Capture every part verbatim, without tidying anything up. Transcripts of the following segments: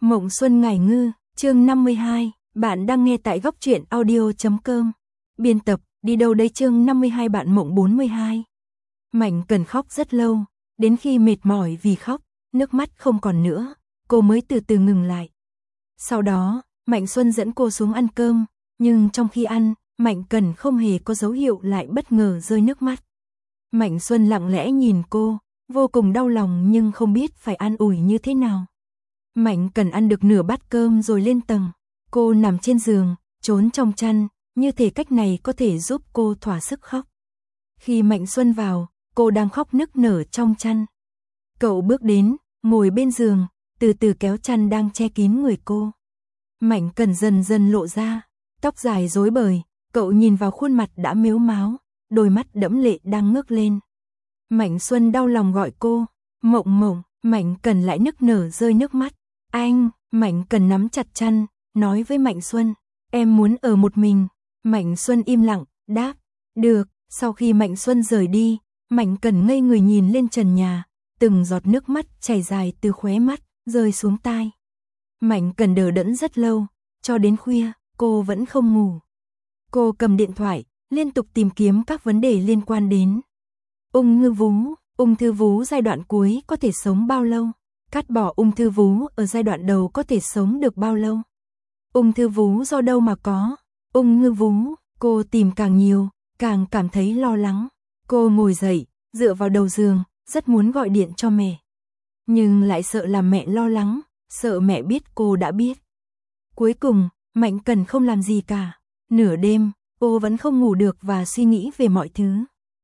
Mộng Xuân Ngải Ngư, chương năm mươi hai, bạn đang nghe tại góc truyện audio chấm com. Biên tập, đi đâu đây chương năm mươi hai bạn Mộng bốn mươi hai. Mạnh Cần khóc rất lâu, đến khi mệt mỏi vì khóc, nước mắt không còn nữa, cô mới từ từ ngừng lại. Sau đó, Mạnh Xuân dẫn cô xuống ăn cơm, nhưng trong khi ăn, Mạnh Cần không hề có dấu hiệu lại bất ngờ rơi nước mắt. Mạnh Xuân lặng lẽ nhìn cô, vô cùng đau lòng nhưng không biết phải an ủi như thế nào. Mạnh Cần ăn được nửa bát cơm rồi lên tầng, cô nằm trên giường, trốn trong chăn, như thể cách này có thể giúp cô thỏa sức khóc. Khi Mạnh Xuân vào, cô đang khóc nức nở trong chăn. Cậu bước đến, ngồi bên giường, từ từ kéo chăn đang che kín người cô. Mạnh Cần dần dần lộ ra, tóc dài rối bời, cậu nhìn vào khuôn mặt đã mếu máo, đôi mắt đẫm lệ đang ngước lên. Mạnh Xuân đau lòng gọi cô, Mộng Mộng, Mạnh Cần lại nức nở rơi nước mắt. Anh, Mạnh Cần nắm chặt chăn, nói với Mạnh Xuân, em muốn ở một mình. Mạnh Xuân im lặng, đáp, được. Sau khi Mạnh Xuân rời đi, Mạnh Cần ngây người nhìn lên trần nhà, từng giọt nước mắt chảy dài từ khóe mắt, rơi xuống tai. Mạnh Cần đờ đẫn rất lâu, cho đến khuya, cô vẫn không ngủ. Cô cầm điện thoại, liên tục tìm kiếm các vấn đề liên quan đến ung thư vú. Ung thư vú giai đoạn cuối có thể sống bao lâu? Cắt bỏ ung thư vú ở giai đoạn đầu có thể sống được bao lâu? Ung thư vú do đâu mà có? Ung thư vú, cô tìm càng nhiều, càng cảm thấy lo lắng. Cô ngồi dậy, dựa vào đầu giường, rất muốn gọi điện cho mẹ. Nhưng lại sợ làm mẹ lo lắng, sợ mẹ biết cô đã biết. Cuối cùng, Mạnh Cần không làm gì cả. Nửa đêm, cô vẫn không ngủ được và suy nghĩ về mọi thứ.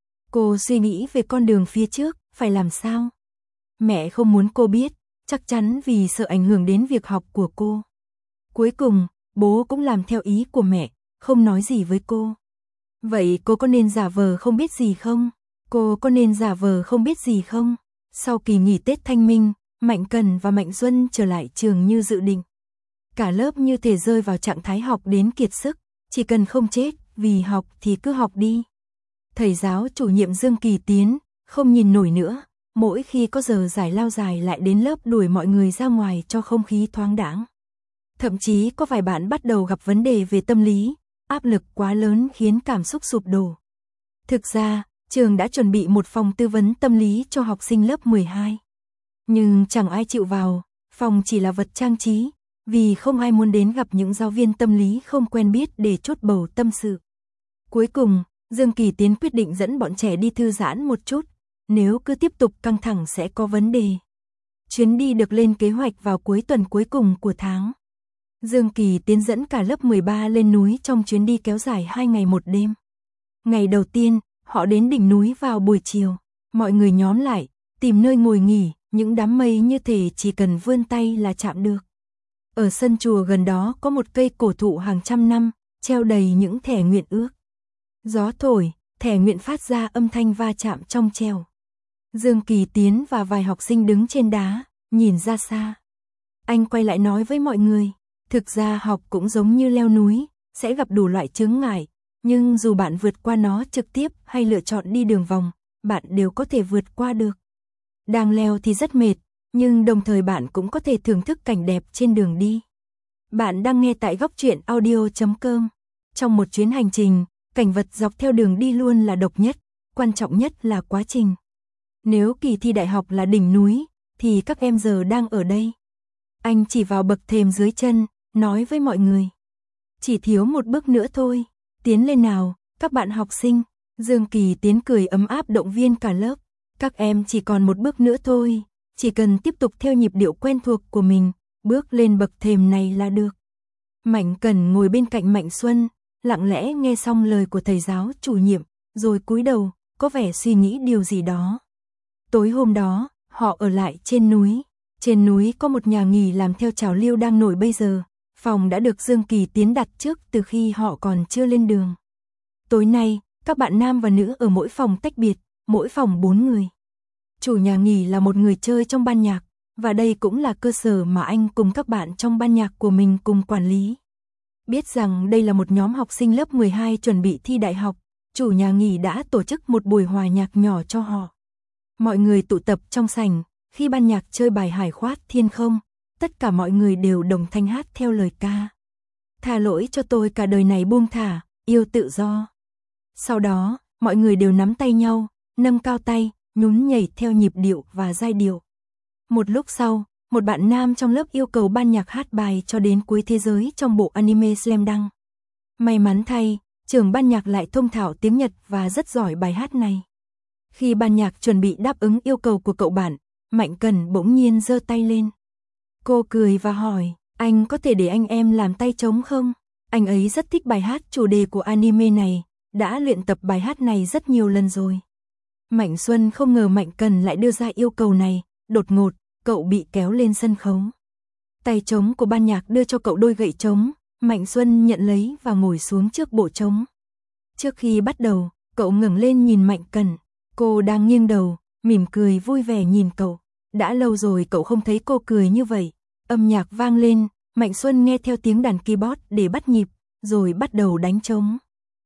Cô suy nghĩ về con đường phía trước, phải làm sao? Mẹ không muốn cô biết, chắc chắn vì sợ ảnh hưởng đến việc học của cô. Cuối cùng, bố cũng làm theo ý của mẹ, không nói gì với cô. Vậy cô có nên giả vờ không biết gì không? Cô có nên giả vờ không biết gì không? Sau kỳ nghỉ Tết Thanh Minh, Mạnh Cần và Mạnh Xuân trở lại trường như dự định. Cả lớp như thể rơi vào trạng thái học đến kiệt sức, chỉ cần không chết, vì học thì cứ học đi. Thầy giáo chủ nhiệm Dương Kỳ Tiến, không nhìn nổi nữa, mỗi khi có giờ giải lao dài lại đến lớp đuổi mọi người ra ngoài cho không khí thoáng đãng. Thậm chí có vài bạn bắt đầu gặp vấn đề về tâm lý, áp lực quá lớn khiến cảm xúc sụp đổ. Thực ra, trường đã chuẩn bị một phòng tư vấn tâm lý cho học sinh lớp mười hai. Nhưng chẳng ai chịu vào, phòng chỉ là vật trang trí, vì không ai muốn đến gặp những giáo viên tâm lý không quen biết để chốt bầu tâm sự. Cuối cùng, Dương Kỳ Tiến quyết định dẫn bọn trẻ đi thư giãn một chút, nếu cứ tiếp tục căng thẳng sẽ có vấn đề. Chuyến đi được lên kế hoạch vào cuối tuần cuối cùng của tháng. Dương Kỳ Tiến dẫn cả lớp mười ba lên núi trong chuyến đi kéo dài hai ngày một đêm. Ngày đầu tiên, họ đến đỉnh núi vào buổi chiều. Mọi người nhóm lại, tìm nơi ngồi nghỉ, những đám mây như thể chỉ cần vươn tay là chạm được. Ở sân chùa gần đó có một cây cổ thụ hàng trăm năm, treo đầy những thẻ nguyện ước. Gió thổi, thẻ nguyện phát ra âm thanh va chạm trong treo. Dương Kỳ Tiến và vài học sinh đứng trên đá, nhìn ra xa. Anh quay lại nói với mọi người, thực ra học cũng giống như leo núi, sẽ gặp đủ loại chướng ngại, nhưng dù bạn vượt qua nó trực tiếp hay lựa chọn đi đường vòng, bạn đều có thể vượt qua được. Đang leo thì rất mệt, nhưng đồng thời bạn cũng có thể thưởng thức cảnh đẹp trên đường đi. Bạn đang nghe tại góc truyện audio chấm com. Trong một chuyến hành trình, cảnh vật dọc theo đường đi luôn là độc nhất, quan trọng nhất là quá trình. Nếu kỳ thi đại học là đỉnh núi, thì các em giờ đang ở đây. Anh chỉ vào bậc thềm dưới chân, nói với mọi người. Chỉ thiếu một bước nữa thôi, tiến lên nào, các bạn học sinh. Dương Kỳ Tiến cười ấm áp động viên cả lớp. Các em chỉ còn một bước nữa thôi, chỉ cần tiếp tục theo nhịp điệu quen thuộc của mình, bước lên bậc thềm này là được. Mạnh Cần ngồi bên cạnh Mạnh Xuân, lặng lẽ nghe xong lời của thầy giáo chủ nhiệm, rồi cúi đầu, có vẻ suy nghĩ điều gì đó. Tối hôm đó, họ ở lại trên núi. Trên núi có một nhà nghỉ làm theo trào lưu đang nổi bây giờ. Phòng đã được Dương Kỳ Tiến đặt trước từ khi họ còn chưa lên đường. Tối nay, các bạn nam và nữ ở mỗi phòng tách biệt, mỗi phòng bốn người. Chủ nhà nghỉ là một người chơi trong ban nhạc, và đây cũng là cơ sở mà anh cùng các bạn trong ban nhạc của mình cùng quản lý. Biết rằng đây là một nhóm học sinh lớp mười hai chuẩn bị thi đại học, chủ nhà nghỉ đã tổ chức một buổi hòa nhạc nhỏ cho họ. Mọi người tụ tập trong sảnh, khi ban nhạc chơi bài Hải Khoát Thiên Không, tất cả mọi người đều đồng thanh hát theo lời ca. Tha lỗi cho tôi cả đời này buông thả, yêu tự do. Sau đó, mọi người đều nắm tay nhau, nâng cao tay, nhún nhảy theo nhịp điệu và giai điệu. Một lúc sau, một bạn nam trong lớp yêu cầu ban nhạc hát bài cho đến cuối thế giới trong bộ anime Slam Dunk. May mắn thay, trưởng ban nhạc lại thông thạo tiếng Nhật và rất giỏi bài hát này. Khi ban nhạc chuẩn bị đáp ứng yêu cầu của cậu bạn, Mạnh Cần bỗng nhiên giơ tay lên. Cô cười và hỏi, anh có thể để anh em làm tay trống không? Anh ấy rất thích bài hát chủ đề của anime này, đã luyện tập bài hát này rất nhiều lần rồi. Mạnh Xuân không ngờ Mạnh Cần lại đưa ra yêu cầu này, đột ngột, cậu bị kéo lên sân khấu. Tay trống của ban nhạc đưa cho cậu đôi gậy trống, Mạnh Xuân nhận lấy và ngồi xuống trước bộ trống. Trước khi bắt đầu, cậu ngẩng lên nhìn Mạnh Cần, cô đang nghiêng đầu, mỉm cười vui vẻ nhìn cậu. Đã lâu rồi cậu không thấy cô cười như vậy. Âm nhạc vang lên, Mạnh Xuân nghe theo tiếng đàn keyboard để bắt nhịp, rồi bắt đầu đánh trống.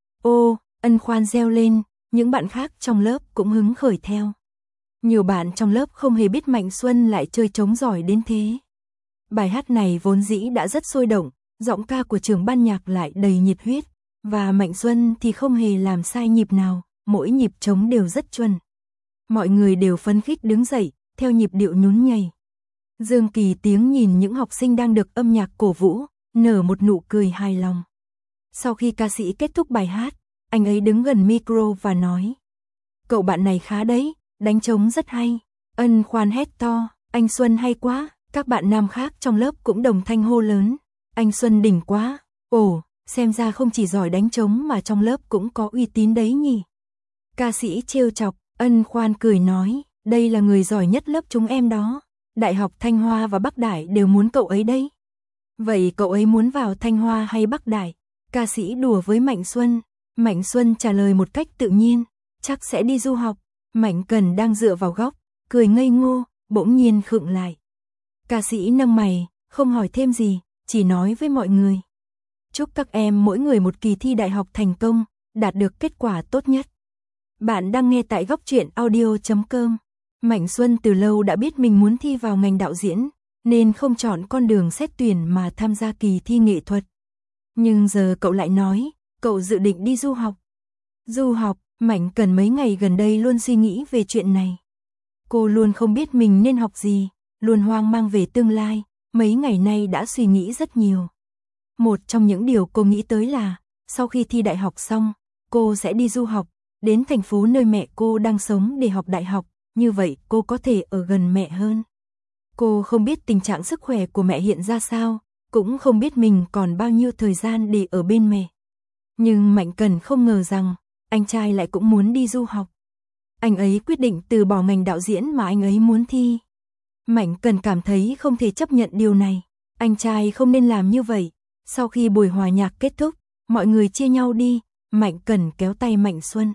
Ô, ân khoan reo lên, những bạn khác trong lớp cũng hứng khởi theo. Nhiều bạn trong lớp không hề biết Mạnh Xuân lại chơi trống giỏi đến thế. Bài hát này vốn dĩ đã rất sôi động, giọng ca của trưởng ban nhạc lại đầy nhiệt huyết, và Mạnh Xuân thì không hề làm sai nhịp nào, mỗi nhịp trống đều rất chuẩn. Mọi người đều phấn khích đứng dậy, theo nhịp điệu nhún nhảy. Dương Kỳ Tiếng nhìn những học sinh đang được âm nhạc cổ vũ, nở một nụ cười hài lòng. Sau khi ca sĩ kết thúc bài hát, anh ấy đứng gần micro và nói: Cậu bạn này khá đấy, đánh trống rất hay. Ân khoan hét to, anh Xuân hay quá. Các bạn nam khác trong lớp cũng đồng thanh hô lớn: Anh Xuân đỉnh quá. Ồ, xem ra không chỉ giỏi đánh trống mà trong lớp cũng có uy tín đấy nhỉ. Ca sĩ trêu chọc, Ân khoan cười nói: Đây là người giỏi nhất lớp chúng em đó. Đại học Thanh Hoa và Bắc Đại đều muốn cậu ấy đấy. Vậy cậu ấy muốn vào Thanh Hoa hay Bắc Đại? Ca sĩ đùa với Mạnh Xuân. Mạnh Xuân trả lời một cách tự nhiên: Chắc sẽ đi du học. Mạnh Cần đang dựa vào góc, cười ngây ngô, bỗng nhiên khựng lại. Ca sĩ nâng mày, không hỏi thêm gì, chỉ nói với mọi người: Chúc các em mỗi người một kỳ thi đại học thành công, đạt được kết quả tốt nhất. Bạn đang nghe tại góc truyện audio chấm com. Mạnh Xuân từ lâu đã biết mình muốn thi vào ngành đạo diễn, nên không chọn con đường xét tuyển mà tham gia kỳ thi nghệ thuật. Nhưng giờ cậu lại nói, cậu dự định đi du học. Du học, Mạnh Cần mấy ngày gần đây luôn suy nghĩ về chuyện này. Cô luôn không biết mình nên học gì, luôn hoang mang về tương lai, mấy ngày nay đã suy nghĩ rất nhiều. Một trong những điều cô nghĩ tới là, sau khi thi đại học xong, cô sẽ đi du học, đến thành phố nơi mẹ cô đang sống để học đại học, như vậy cô có thể ở gần mẹ hơn. Cô không biết tình trạng sức khỏe của mẹ hiện ra sao, cũng không biết mình còn bao nhiêu thời gian để ở bên mẹ. Nhưng Mạnh Cần không ngờ rằng, anh trai lại cũng muốn đi du học. Anh ấy quyết định từ bỏ ngành đạo diễn mà anh ấy muốn thi. Mạnh Cần cảm thấy không thể chấp nhận điều này. Anh trai không nên làm như vậy. Sau khi buổi hòa nhạc kết thúc, mọi người chia nhau đi, Mạnh Cần kéo tay Mạnh Xuân.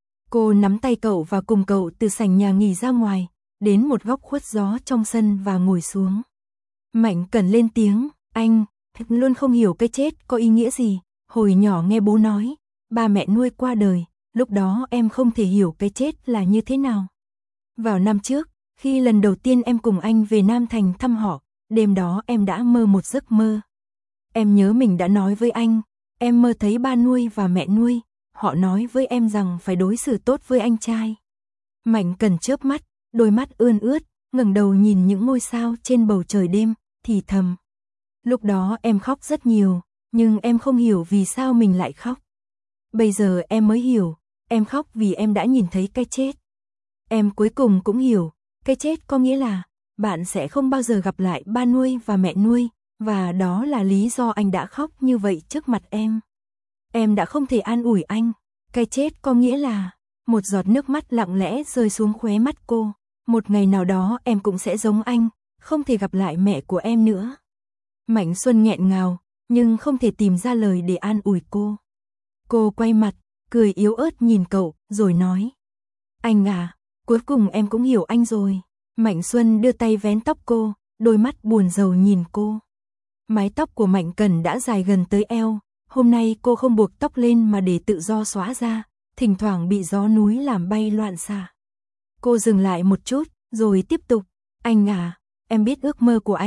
Cô nắm tay cậu và cùng cậu từ sảnh nhà nghỉ ra ngoài, đến một góc khuất gió trong sân và ngồi xuống. Mạnh Cần lên tiếng: Anh, luôn không hiểu cái chết có ý nghĩa gì. Hồi nhỏ nghe bố nói, ba mẹ nuôi qua đời, lúc đó em không thể hiểu cái chết là như thế nào. Vào năm trước, khi lần đầu tiên em cùng anh về Nam Thành thăm họ, đêm đó em đã mơ một giấc mơ. Em nhớ mình đã nói với anh, em mơ thấy ba nuôi và mẹ nuôi, họ nói với em rằng phải đối xử tốt với anh trai. Mạnh Cần chớp mắt, đôi mắt ươn ướt, ngẩng đầu nhìn những ngôi sao trên bầu trời đêm, thì thầm. Lúc đó em khóc rất nhiều, nhưng em không hiểu vì sao mình lại khóc. Bây giờ em mới hiểu, em khóc vì em đã nhìn thấy cái chết. Em cuối cùng cũng hiểu, cái chết có nghĩa là bạn sẽ không bao giờ gặp lại ba nuôi và mẹ nuôi, và đó là lý do anh đã khóc như vậy trước mặt em. Em đã không thể an ủi anh, cái chết có nghĩa là một giọt nước mắt lặng lẽ rơi xuống khóe mắt cô. Một ngày nào đó em cũng sẽ giống anh, không thể gặp lại mẹ của em nữa. Mạnh Xuân nghẹn ngào, nhưng không thể tìm ra lời để an ủi cô. Cô quay mặt, cười yếu ớt nhìn cậu, rồi nói: Anh à, cuối cùng em cũng hiểu anh rồi. Mạnh Xuân đưa tay vén tóc cô, đôi mắt buồn rầu nhìn cô. Mái tóc của Mạnh Cần đã dài gần tới eo, hôm nay cô không buộc tóc lên mà để tự do xõa ra, thỉnh thoảng bị gió núi làm bay loạn xạ. Cô dừng lại một chút, rồi tiếp tục: Anh à, em biết ước mơ của anh,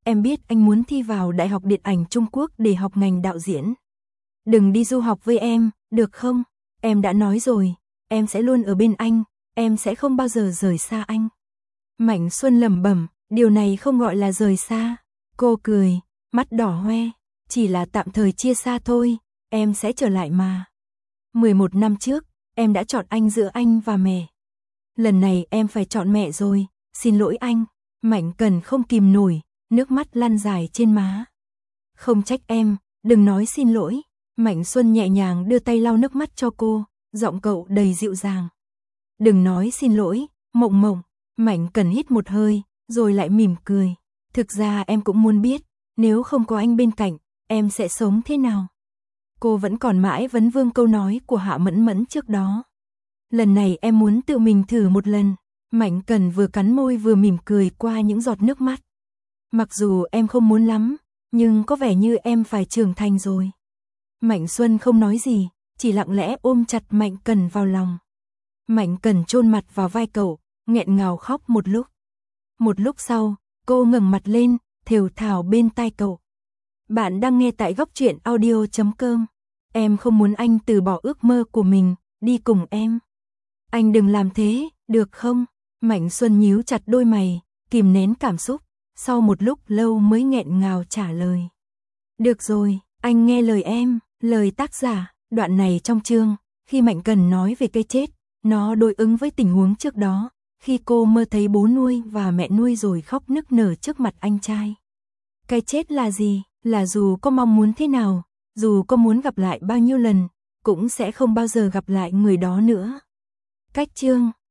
em biết anh muốn thi vào Đại học Điện ảnh Trung Quốc để học ngành đạo diễn. Đừng đi du học với em, được không? Em đã nói rồi, em sẽ luôn ở bên anh, em sẽ không bao giờ rời xa anh. Mạnh Xuân lẩm bẩm, điều này không gọi là rời xa. Cô cười, mắt đỏ hoe, chỉ là tạm thời chia xa thôi, em sẽ trở lại mà. mười một năm trước, em đã chọn anh giữa anh và mẹ. Lần này em phải chọn mẹ rồi, xin lỗi anh. Mạnh Cần không kìm nổi, nước mắt lăn dài trên má. Không trách em, đừng nói xin lỗi. Mạnh Xuân nhẹ nhàng đưa tay lau nước mắt cho cô, giọng cậu đầy dịu dàng. Đừng nói xin lỗi, Mộng Mộng. Mạnh Cần hít một hơi, rồi lại mỉm cười. Thực ra em cũng muốn biết, nếu không có anh bên cạnh, em sẽ sống thế nào? Cô vẫn còn mãi vấn vương câu nói của Hạ Mẫn Mẫn trước đó. Lần này em muốn tự mình thử một lần. Mạnh Cần vừa cắn môi vừa mỉm cười qua những giọt nước mắt. Mặc dù em không muốn lắm, nhưng có vẻ như em phải trưởng thành rồi. Mạnh Xuân không nói gì, chỉ lặng lẽ ôm chặt Mạnh Cần vào lòng. Mạnh Cần chôn mặt vào vai cậu, nghẹn ngào khóc một lúc. Một lúc sau, cô ngẩng mặt lên, thều thào bên tai cậu. Bạn đang nghe tại góc truyện audio chấm com. Em không muốn anh từ bỏ ước mơ của mình, đi cùng em. Anh đừng làm thế, được không? Mạnh Xuân nhíu chặt đôi mày, kìm nén cảm xúc, sau một lúc lâu mới nghẹn ngào trả lời. Được rồi, anh nghe lời em. Lời tác giả, đoạn này trong chương, khi Mạnh Cần nói về cái chết, nó đối ứng với tình huống trước đó, khi cô mơ thấy bố nuôi và mẹ nuôi rồi khóc nức nở trước mặt anh trai. Cái chết là gì? Là dù có mong muốn thế nào, dù có muốn gặp lại bao nhiêu lần, cũng sẽ không bao giờ gặp lại người đó nữa. Cách chương